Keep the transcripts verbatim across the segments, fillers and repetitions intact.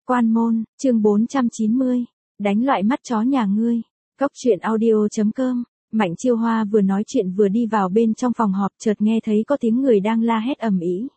Quan môn, chương bốn trăm chín mươi. Đánh loại mắt chó nhà ngươi. Cốc truyện audio chấm com. Mạnh Chiêu Hoa vừa nói chuyện vừa đi vào bên trong phòng họp, chợt nghe thấy có tiếng người đang la hét ầm ĩ.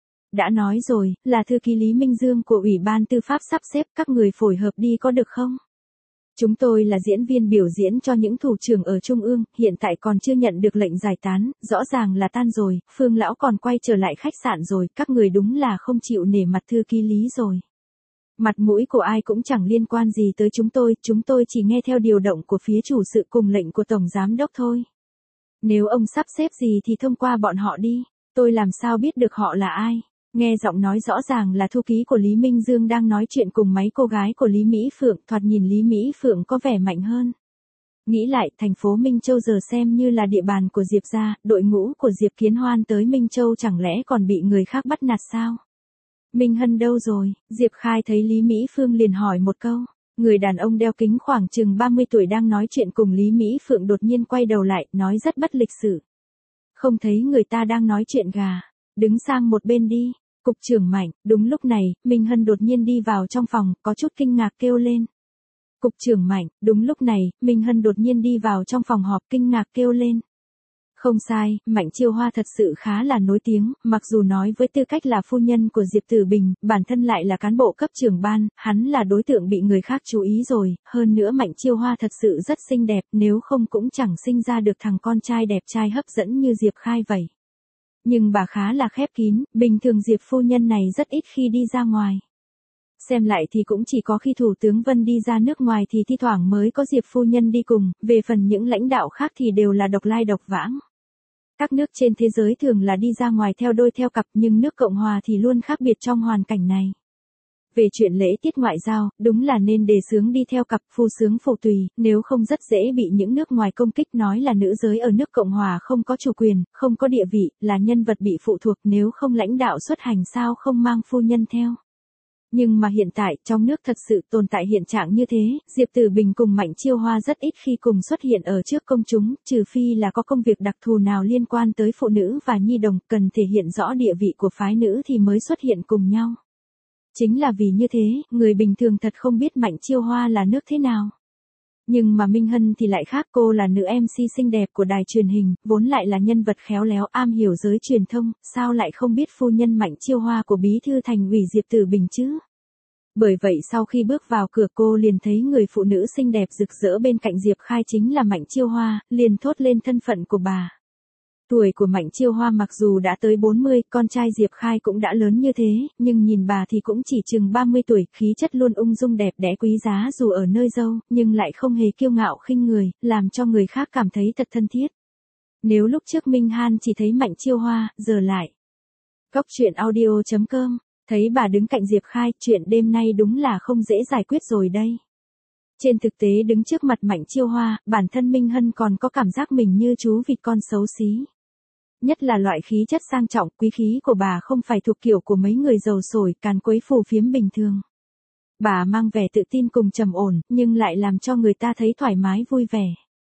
Đã nói rồi, là thư ký Lý Minh Dương của Ủy ban Tư pháp sắp xếp, các người phối hợp đi có được không? Chúng tôi là diễn viên biểu diễn cho những thủ trưởng ở Trung ương, hiện tại còn chưa nhận được lệnh giải tán, rõ ràng là tan rồi, Phương lão còn quay trở lại khách sạn rồi, các người đúng là không chịu nể mặt thư ký Lý rồi. Mặt mũi của ai cũng chẳng liên quan gì tới chúng tôi, chúng tôi chỉ nghe theo điều động của phía chủ sự cùng lệnh của Tổng Giám Đốc thôi. Nếu ông sắp xếp gì thì thông qua bọn họ đi, tôi làm sao biết được họ là ai. Nghe giọng nói rõ ràng là thư ký của Lý Minh Dương đang nói chuyện cùng mấy cô gái của Lý Mỹ Phượng, thoạt nhìn Lý Mỹ Phượng có vẻ mạnh hơn. Nghĩ lại, thành phố Minh Châu giờ xem như là địa bàn của Diệp gia, đội ngũ của Diệp Kiến Hoan tới Minh Châu chẳng lẽ còn bị người khác bắt nạt sao? Minh Hân đâu rồi? Diệp Khai thấy Lý Mỹ Phương liền hỏi một câu. Người đàn ông đeo kính khoảng chừng ba mươi tuổi đang nói chuyện cùng Lý Mỹ Phượng đột nhiên quay đầu lại, nói rất bất lịch sự. Không thấy người ta đang nói chuyện gà, đứng sang một bên đi. Cục trưởng Mạnh, đúng lúc này, Minh Hân đột nhiên đi vào trong phòng, có chút kinh ngạc kêu lên. Cục trưởng Mạnh, đúng lúc này, Minh Hân đột nhiên đi vào trong phòng họp kinh ngạc kêu lên. Không sai, Mạnh Chiêu Hoa thật sự khá là nổi tiếng, mặc dù nói với tư cách là phu nhân của Diệp Tử Bình, bản thân lại là cán bộ cấp trưởng ban, hắn là đối tượng bị người khác chú ý rồi, hơn nữa Mạnh Chiêu Hoa thật sự rất xinh đẹp, nếu không cũng chẳng sinh ra được thằng con trai đẹp trai hấp dẫn như Diệp Khai vậy. Nhưng bà khá là khép kín, bình thường Diệp phu nhân này rất ít khi đi ra ngoài. Xem lại thì cũng chỉ có khi Thủ tướng Vân đi ra nước ngoài thì thi thoảng mới có Diệp phu nhân đi cùng, về phần những lãnh đạo khác thì đều là độc lai độc vãng. Các nước trên thế giới thường là đi ra ngoài theo đôi theo cặp nhưng nước Cộng Hòa thì luôn khác biệt trong hoàn cảnh này. Về chuyện lễ tiết ngoại giao, đúng là nên đề xướng đi theo cặp phu xướng phụ tùy, nếu không rất dễ bị những nước ngoài công kích nói là nữ giới ở nước Cộng Hòa không có chủ quyền, không có địa vị, là nhân vật bị phụ thuộc, nếu không lãnh đạo xuất hành sao không mang phu nhân theo. Nhưng mà hiện tại, trong nước thật sự tồn tại hiện trạng như thế, Diệp Tử Bình cùng Mạnh Chiêu Hoa rất ít khi cùng xuất hiện ở trước công chúng, trừ phi là có công việc đặc thù nào liên quan tới phụ nữ và nhi đồng, cần thể hiện rõ địa vị của phái nữ thì mới xuất hiện cùng nhau. Chính là vì như thế, người bình thường thật không biết Mạnh Chiêu Hoa là nước thế nào. Nhưng mà Minh Hân thì lại khác, cô là nữ em xê xinh đẹp của đài truyền hình, vốn lại là nhân vật khéo léo am hiểu giới truyền thông, sao lại không biết phu nhân Mạnh Chiêu Hoa của Bí thư Thành ủy Diệp Tử Bình chứ? Bởi vậy sau khi bước vào cửa cô liền thấy người phụ nữ xinh đẹp rực rỡ bên cạnh Diệp Khai chính là Mạnh Chiêu Hoa, liền thốt lên thân phận của bà. Tuổi của Mạnh Chiêu Hoa mặc dù đã tới bốn mươi, con trai Diệp Khai cũng đã lớn như thế, nhưng nhìn bà thì cũng chỉ chừng ba mươi tuổi, khí chất luôn ung dung đẹp đẽ quý giá dù ở nơi dâu, nhưng lại không hề kiêu ngạo khinh người, làm cho người khác cảm thấy thật thân thiết. Nếu lúc trước Minh Han chỉ thấy Mạnh Chiêu Hoa, giờ lại. Cốc truyện audio chấm com, thấy bà đứng cạnh Diệp Khai, chuyện đêm nay đúng là không dễ giải quyết rồi đây. Trên thực tế đứng trước mặt Mạnh Chiêu Hoa, bản thân Minh Hân còn có cảm giác mình như chú vịt con xấu xí. Nhất là loại khí chất sang trọng, quý khí của bà không phải thuộc kiểu của mấy người giàu sổi, càn quấy phù phiếm bình thường. Bà mang vẻ tự tin cùng trầm ổn, nhưng lại làm cho người ta thấy thoải mái vui vẻ.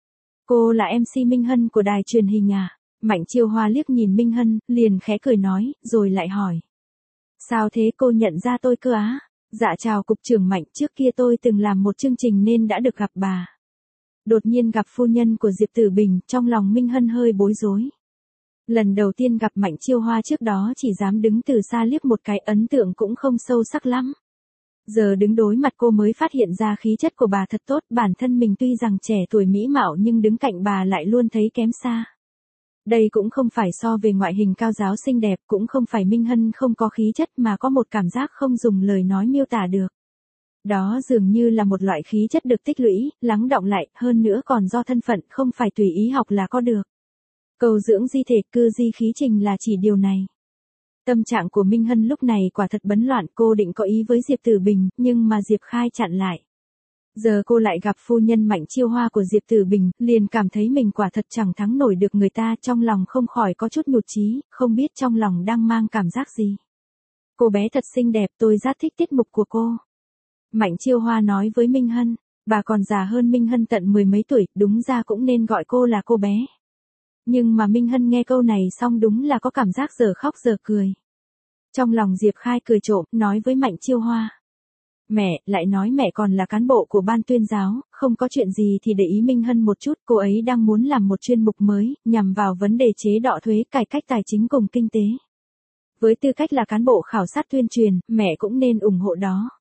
Cô là em xê Minh Hân của đài truyền hình à? Mạnh Chiêu Hoa liếc nhìn Minh Hân, liền khẽ cười nói, rồi lại hỏi. Sao thế cô nhận ra tôi cơ á? Dạ chào cục trưởng Mạnh, trước kia tôi từng làm một chương trình nên đã được gặp bà. Đột nhiên gặp phu nhân của Diệp Tử Bình, trong lòng Minh Hân hơi bối rối. Lần đầu tiên gặp Mạnh Chiêu Hoa trước đó chỉ dám đứng từ xa liếc một cái, ấn tượng cũng không sâu sắc lắm. Giờ đứng đối mặt cô mới phát hiện ra khí chất của bà thật tốt, bản thân mình tuy rằng trẻ tuổi mỹ mạo nhưng đứng cạnh bà lại luôn thấy kém xa. Đây cũng không phải so về ngoại hình cao giáo xinh đẹp, cũng không phải Minh Hân không có khí chất mà có một cảm giác không dùng lời nói miêu tả được. Đó dường như là một loại khí chất được tích lũy, lắng đọng lại, hơn nữa còn do thân phận, không phải tùy ý học là có được. Cầu dưỡng di thể cư di khí trình là chỉ điều này. Tâm trạng của Minh Hân lúc này quả thật bấn loạn, cô định có ý với Diệp Tử Bình, nhưng mà Diệp Khai chặn lại. Giờ cô lại gặp phu nhân Mạnh Chiêu Hoa của Diệp Tử Bình, liền cảm thấy mình quả thật chẳng thắng nổi được người ta, trong lòng không khỏi có chút nhụt chí, không biết trong lòng đang mang cảm giác gì. Cô bé thật xinh đẹp, tôi rất thích tiết mục của cô. Mạnh Chiêu Hoa nói với Minh Hân, bà còn già hơn Minh Hân tận mười mấy tuổi, đúng ra cũng nên gọi cô là cô bé. Nhưng mà Minh Hân nghe câu này xong đúng là có cảm giác giờ khóc giờ cười. Trong lòng Diệp Khai cười trộm, nói với Mạnh Chiêu Hoa. Mẹ, lại nói mẹ còn là cán bộ của ban tuyên giáo, không có chuyện gì thì để ý Minh Hân một chút, cô ấy đang muốn làm một chuyên mục mới, nhằm vào vấn đề chế độ thuế, cải cách tài chính cùng kinh tế. Với tư cách là cán bộ khảo sát tuyên truyền, mẹ cũng nên ủng hộ đó.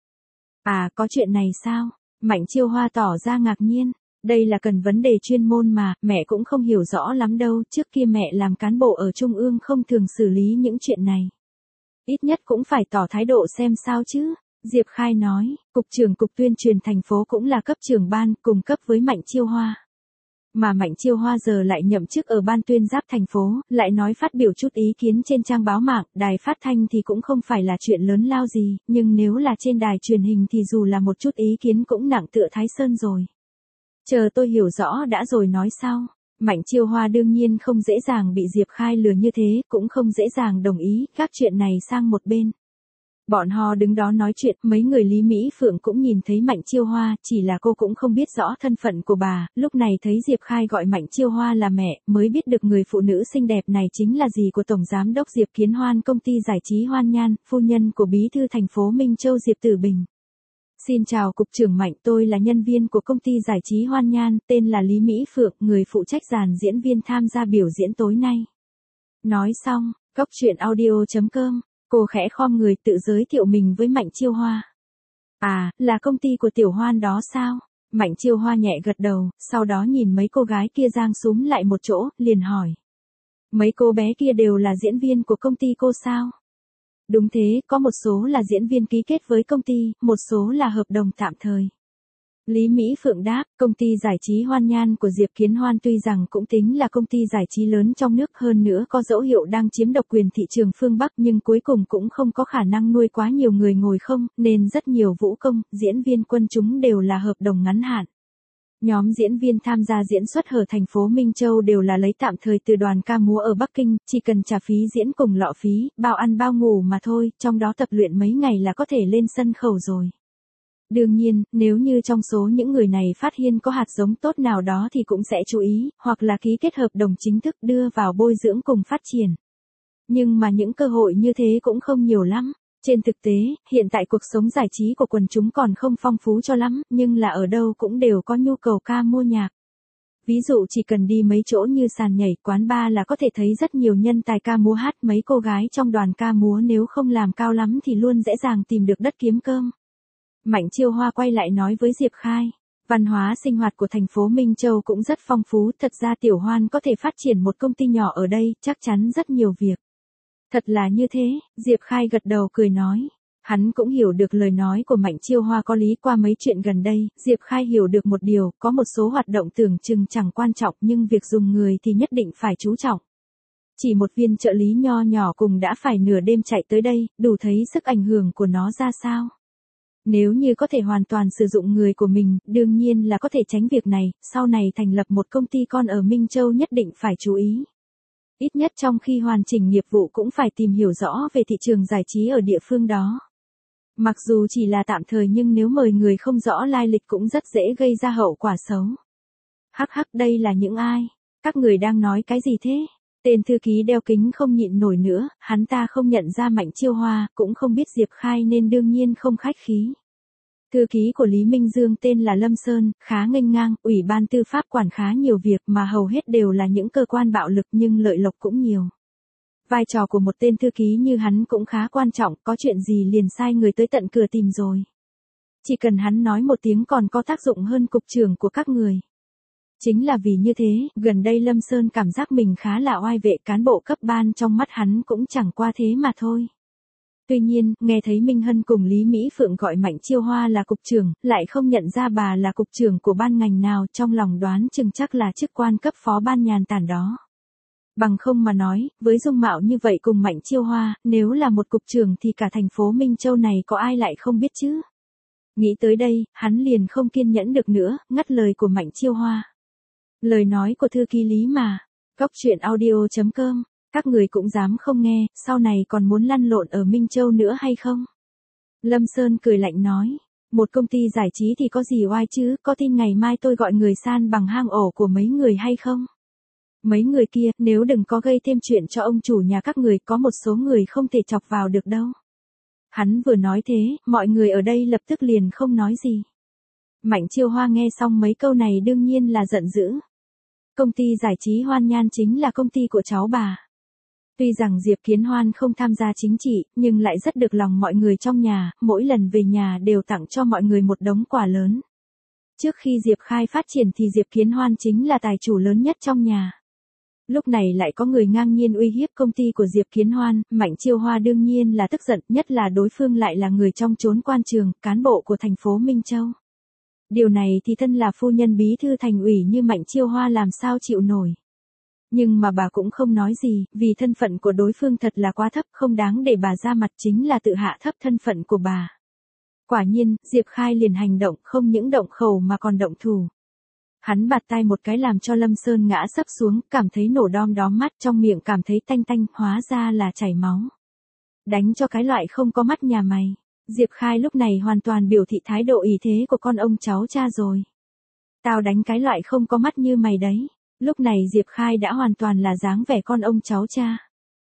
À, có chuyện này sao? Mạnh Chiêu Hoa tỏ ra ngạc nhiên. Đây là cần vấn đề chuyên môn mà, mẹ cũng không hiểu rõ lắm đâu, trước kia mẹ làm cán bộ ở Trung ương không thường xử lý những chuyện này. Ít nhất cũng phải tỏ thái độ xem sao chứ. Diệp Khai nói, Cục trưởng Cục Tuyên truyền thành phố cũng là cấp trưởng ban, cùng cấp với Mạnh Chiêu Hoa. Mà Mạnh Chiêu Hoa giờ lại nhậm chức ở ban tuyên giáp thành phố, lại nói phát biểu chút ý kiến trên trang báo mạng, đài phát thanh thì cũng không phải là chuyện lớn lao gì, nhưng nếu là trên đài truyền hình thì dù là một chút ý kiến cũng nặng tựa Thái Sơn rồi. Chờ tôi hiểu rõ đã rồi nói sau. Mạnh Chiêu Hoa đương nhiên không dễ dàng bị Diệp Khai lừa như thế, cũng không dễ dàng đồng ý, các chuyện này sang một bên. Bọn họ đứng đó nói chuyện, mấy người Lý Mỹ Phượng cũng nhìn thấy Mạnh Chiêu Hoa, chỉ là cô cũng không biết rõ thân phận của bà, lúc này thấy Diệp Khai gọi Mạnh Chiêu Hoa là mẹ, mới biết được người phụ nữ xinh đẹp này chính là dì của Tổng Giám đốc Diệp Kiến Hoan công ty giải trí Hoan Nhan, phu nhân của Bí thư thành phố Minh Châu Diệp Tử Bình. Xin chào Cục trưởng Mạnh, tôi là nhân viên của công ty giải trí Hoan Nhan, tên là Lý Mỹ Phượng, người phụ trách dàn diễn viên tham gia biểu diễn tối nay. Nói xong, cốc truyện audio chấm com. Cô khẽ khom người tự giới thiệu mình với Mạnh Chiêu Hoa. À, là công ty của Tiểu Hoan đó sao? Mạnh Chiêu Hoa nhẹ gật đầu, sau đó nhìn mấy cô gái kia giang súm lại một chỗ, liền hỏi. Mấy cô bé kia đều là diễn viên của công ty cô sao? Đúng thế, có một số là diễn viên ký kết với công ty, một số là hợp đồng tạm thời. Lý Mỹ Phượng đáp, công ty giải trí Hoan Nhan của Diệp Kiến Hoan tuy rằng cũng tính là công ty giải trí lớn trong nước, hơn nữa có dấu hiệu đang chiếm độc quyền thị trường phương Bắc, nhưng cuối cùng cũng không có khả năng nuôi quá nhiều người ngồi không, nên rất nhiều vũ công, diễn viên quân chúng đều là hợp đồng ngắn hạn. Nhóm diễn viên tham gia diễn xuất ở thành phố Minh Châu đều là lấy tạm thời từ đoàn ca múa ở Bắc Kinh, chỉ cần trả phí diễn cùng lọ phí, bao ăn bao ngủ mà thôi, trong đó tập luyện mấy ngày là có thể lên sân khấu rồi. Đương nhiên, nếu như trong số những người này phát hiện có hạt giống tốt nào đó thì cũng sẽ chú ý, hoặc là ký kết hợp đồng chính thức đưa vào bồi dưỡng cùng phát triển. Nhưng mà những cơ hội như thế cũng không nhiều lắm. Trên thực tế, hiện tại cuộc sống giải trí của quần chúng còn không phong phú cho lắm, nhưng là ở đâu cũng đều có nhu cầu ca mua nhạc. Ví dụ chỉ cần đi mấy chỗ như sàn nhảy, quán bar là có thể thấy rất nhiều nhân tài ca múa hát, mấy cô gái trong đoàn ca múa nếu không làm cao lắm thì luôn dễ dàng tìm được đất kiếm cơm. Mạnh Chiêu Hoa quay lại nói với Diệp Khai, văn hóa sinh hoạt của thành phố Minh Châu cũng rất phong phú, thật ra Tiểu Hoan có thể phát triển một công ty nhỏ ở đây, chắc chắn rất nhiều việc. Thật là như thế, Diệp Khai gật đầu cười nói. Hắn cũng hiểu được lời nói của Mạnh Chiêu Hoa có lý. Qua mấy chuyện gần đây, Diệp Khai hiểu được một điều, có một số hoạt động tưởng chừng chẳng quan trọng nhưng việc dùng người thì nhất định phải chú trọng. Chỉ một viên trợ lý nho nhỏ cùng đã phải nửa đêm chạy tới đây, đủ thấy sức ảnh hưởng của nó ra sao. Nếu như có thể hoàn toàn sử dụng người của mình, đương nhiên là có thể tránh việc này, sau này thành lập một công ty con ở Minh Châu nhất định phải chú ý. Ít nhất trong khi hoàn chỉnh nghiệp vụ cũng phải tìm hiểu rõ về thị trường giải trí ở địa phương đó. Mặc dù chỉ là tạm thời nhưng nếu mời người không rõ lai lịch cũng rất dễ gây ra hậu quả xấu. Hắc hắc, đây là những ai? Các người đang nói cái gì thế? Tên thư ký đeo kính không nhịn nổi nữa, hắn ta không nhận ra Mạnh Chiêu Hoa, cũng không biết Diệp Khai nên đương nhiên không khách khí. Thư ký của Lý Minh Dương tên là Lâm Sơn, khá nghênh ngang, ủy ban tư pháp quản khá nhiều việc mà hầu hết đều là những cơ quan bạo lực nhưng lợi lộc cũng nhiều. Vai trò của một tên thư ký như hắn cũng khá quan trọng, có chuyện gì liền sai người tới tận cửa tìm rồi. Chỉ cần hắn nói một tiếng còn có tác dụng hơn cục trưởng của các người. Chính là vì như thế, gần đây Lâm Sơn cảm giác mình khá là oai vệ, cán bộ cấp ban trong mắt hắn cũng chẳng qua thế mà thôi. Tuy nhiên, nghe thấy Minh Hân cùng Lý Mỹ Phượng gọi Mạnh Chiêu Hoa là cục trưởng, lại không nhận ra bà là cục trưởng của ban ngành nào, trong lòng đoán chừng chắc là chức quan cấp phó ban nhàn tản đó. Bằng không mà nói, với dung mạo như vậy cùng Mạnh Chiêu Hoa, nếu là một cục trưởng thì cả thành phố Minh Châu này có ai lại không biết chứ? Nghĩ tới đây, hắn liền không kiên nhẫn được nữa, ngắt lời của Mạnh Chiêu Hoa. Lời nói của thư ký Lý mà. Cốc truyện audio chấm com. Các người cũng dám không nghe, sau này còn muốn lăn lộn ở Minh Châu nữa hay không? Lâm Sơn cười lạnh nói. Một công ty giải trí thì có gì oai chứ, có tin ngày mai tôi gọi người san bằng hang ổ của mấy người hay không? Mấy người kia, nếu đừng có gây thêm chuyện cho ông chủ nhà các người, có một số người không thể chọc vào được đâu. Hắn vừa nói thế, mọi người ở đây lập tức liền không nói gì. Mạnh Chiêu Hoa nghe xong mấy câu này đương nhiên là giận dữ. Công ty giải trí Hoan Nhan chính là công ty của cháu bà. Tuy rằng Diệp Kiến Hoan không tham gia chính trị, nhưng lại rất được lòng mọi người trong nhà, mỗi lần về nhà đều tặng cho mọi người một đống quà lớn. Trước khi Diệp Khai phát triển thì Diệp Kiến Hoan chính là tài chủ lớn nhất trong nhà. Lúc này lại có người ngang nhiên uy hiếp công ty của Diệp Kiến Hoan, Mạnh Chiêu Hoa đương nhiên là tức giận, nhất là đối phương lại là người trong chốn quan trường, cán bộ của thành phố Minh Châu. Điều này thì thân là phu nhân bí thư thành ủy như Mạnh Chiêu Hoa làm sao chịu nổi. Nhưng mà bà cũng không nói gì, vì thân phận của đối phương thật là quá thấp, không đáng để bà ra mặt, chính là tự hạ thấp thân phận của bà. Quả nhiên, Diệp Khai liền hành động, không những động khẩu mà còn động thủ. Hắn bạt tay một cái làm cho Lâm Sơn ngã sấp xuống, cảm thấy nổ đom đóm mắt, trong miệng cảm thấy tanh tanh, hóa ra là chảy máu. Đánh cho cái loại không có mắt nhà mày. Diệp Khai lúc này hoàn toàn biểu thị thái độ ý thế của con ông cháu cha rồi. Tao đánh cái loại không có mắt như mày đấy. Lúc này Diệp Khai đã hoàn toàn là dáng vẻ con ông cháu cha.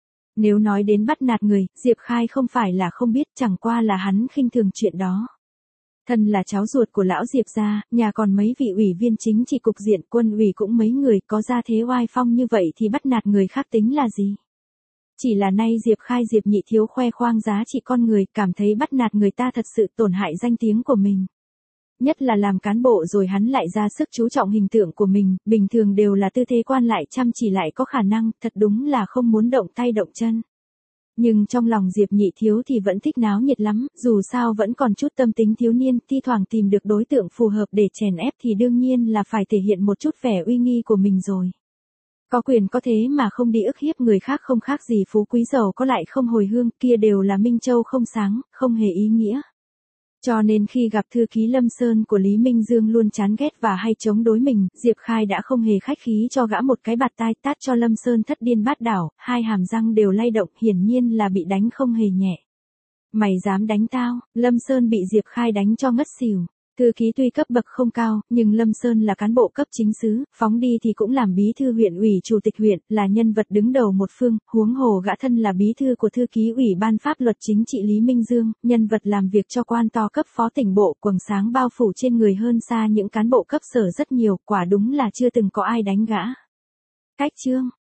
Nếu nói đến bắt nạt người, Diệp Khai không phải là không biết, chẳng qua là hắn khinh thường chuyện đó. Thân là cháu ruột của lão Diệp gia, nhà còn mấy vị ủy viên chính trị cục diện, quân ủy cũng mấy người, có gia thế oai phong như vậy thì bắt nạt người khác tính là gì? Chỉ là nay Diệp Khai Diệp Nhị Thiếu khoe khoang giá trị con người, cảm thấy bắt nạt người ta thật sự tổn hại danh tiếng của mình. Nhất là làm cán bộ rồi hắn lại ra sức chú trọng hình tượng của mình, bình thường đều là tư thế quan lại chăm chỉ lại có khả năng, thật đúng là không muốn động tay động chân. Nhưng trong lòng Diệp Nhị Thiếu thì vẫn thích náo nhiệt lắm, dù sao vẫn còn chút tâm tính thiếu niên, thi thoảng tìm được đối tượng phù hợp để chèn ép thì đương nhiên là phải thể hiện một chút vẻ uy nghi của mình rồi. Có quyền có thế mà không đi ức hiếp người khác không khác gì phú quý giàu có lại không hồi hương, kia đều là Minh Châu không sáng, không hề ý nghĩa. Cho nên khi gặp thư ký Lâm Sơn của Lý Minh Dương luôn chán ghét và hay chống đối mình, Diệp Khai đã không hề khách khí cho gã một cái bạt tai, tát cho Lâm Sơn thất điên bát đảo, hai hàm răng đều lay động, hiển nhiên là bị đánh không hề nhẹ. Mày dám đánh tao? Lâm Sơn bị Diệp Khai đánh cho ngất xỉu. Thư ký tuy cấp bậc không cao, nhưng Lâm Sơn là cán bộ cấp chính xứ, phóng đi thì cũng làm bí thư huyện ủy chủ tịch huyện, là nhân vật đứng đầu một phương, huống hồ gã thân là bí thư của thư ký ủy ban pháp luật chính trị Lý Minh Dương, nhân vật làm việc cho quan to cấp phó tỉnh bộ, quầng sáng bao phủ trên người hơn xa những cán bộ cấp sở rất nhiều, quả đúng là chưa từng có ai đánh gã. Cách chương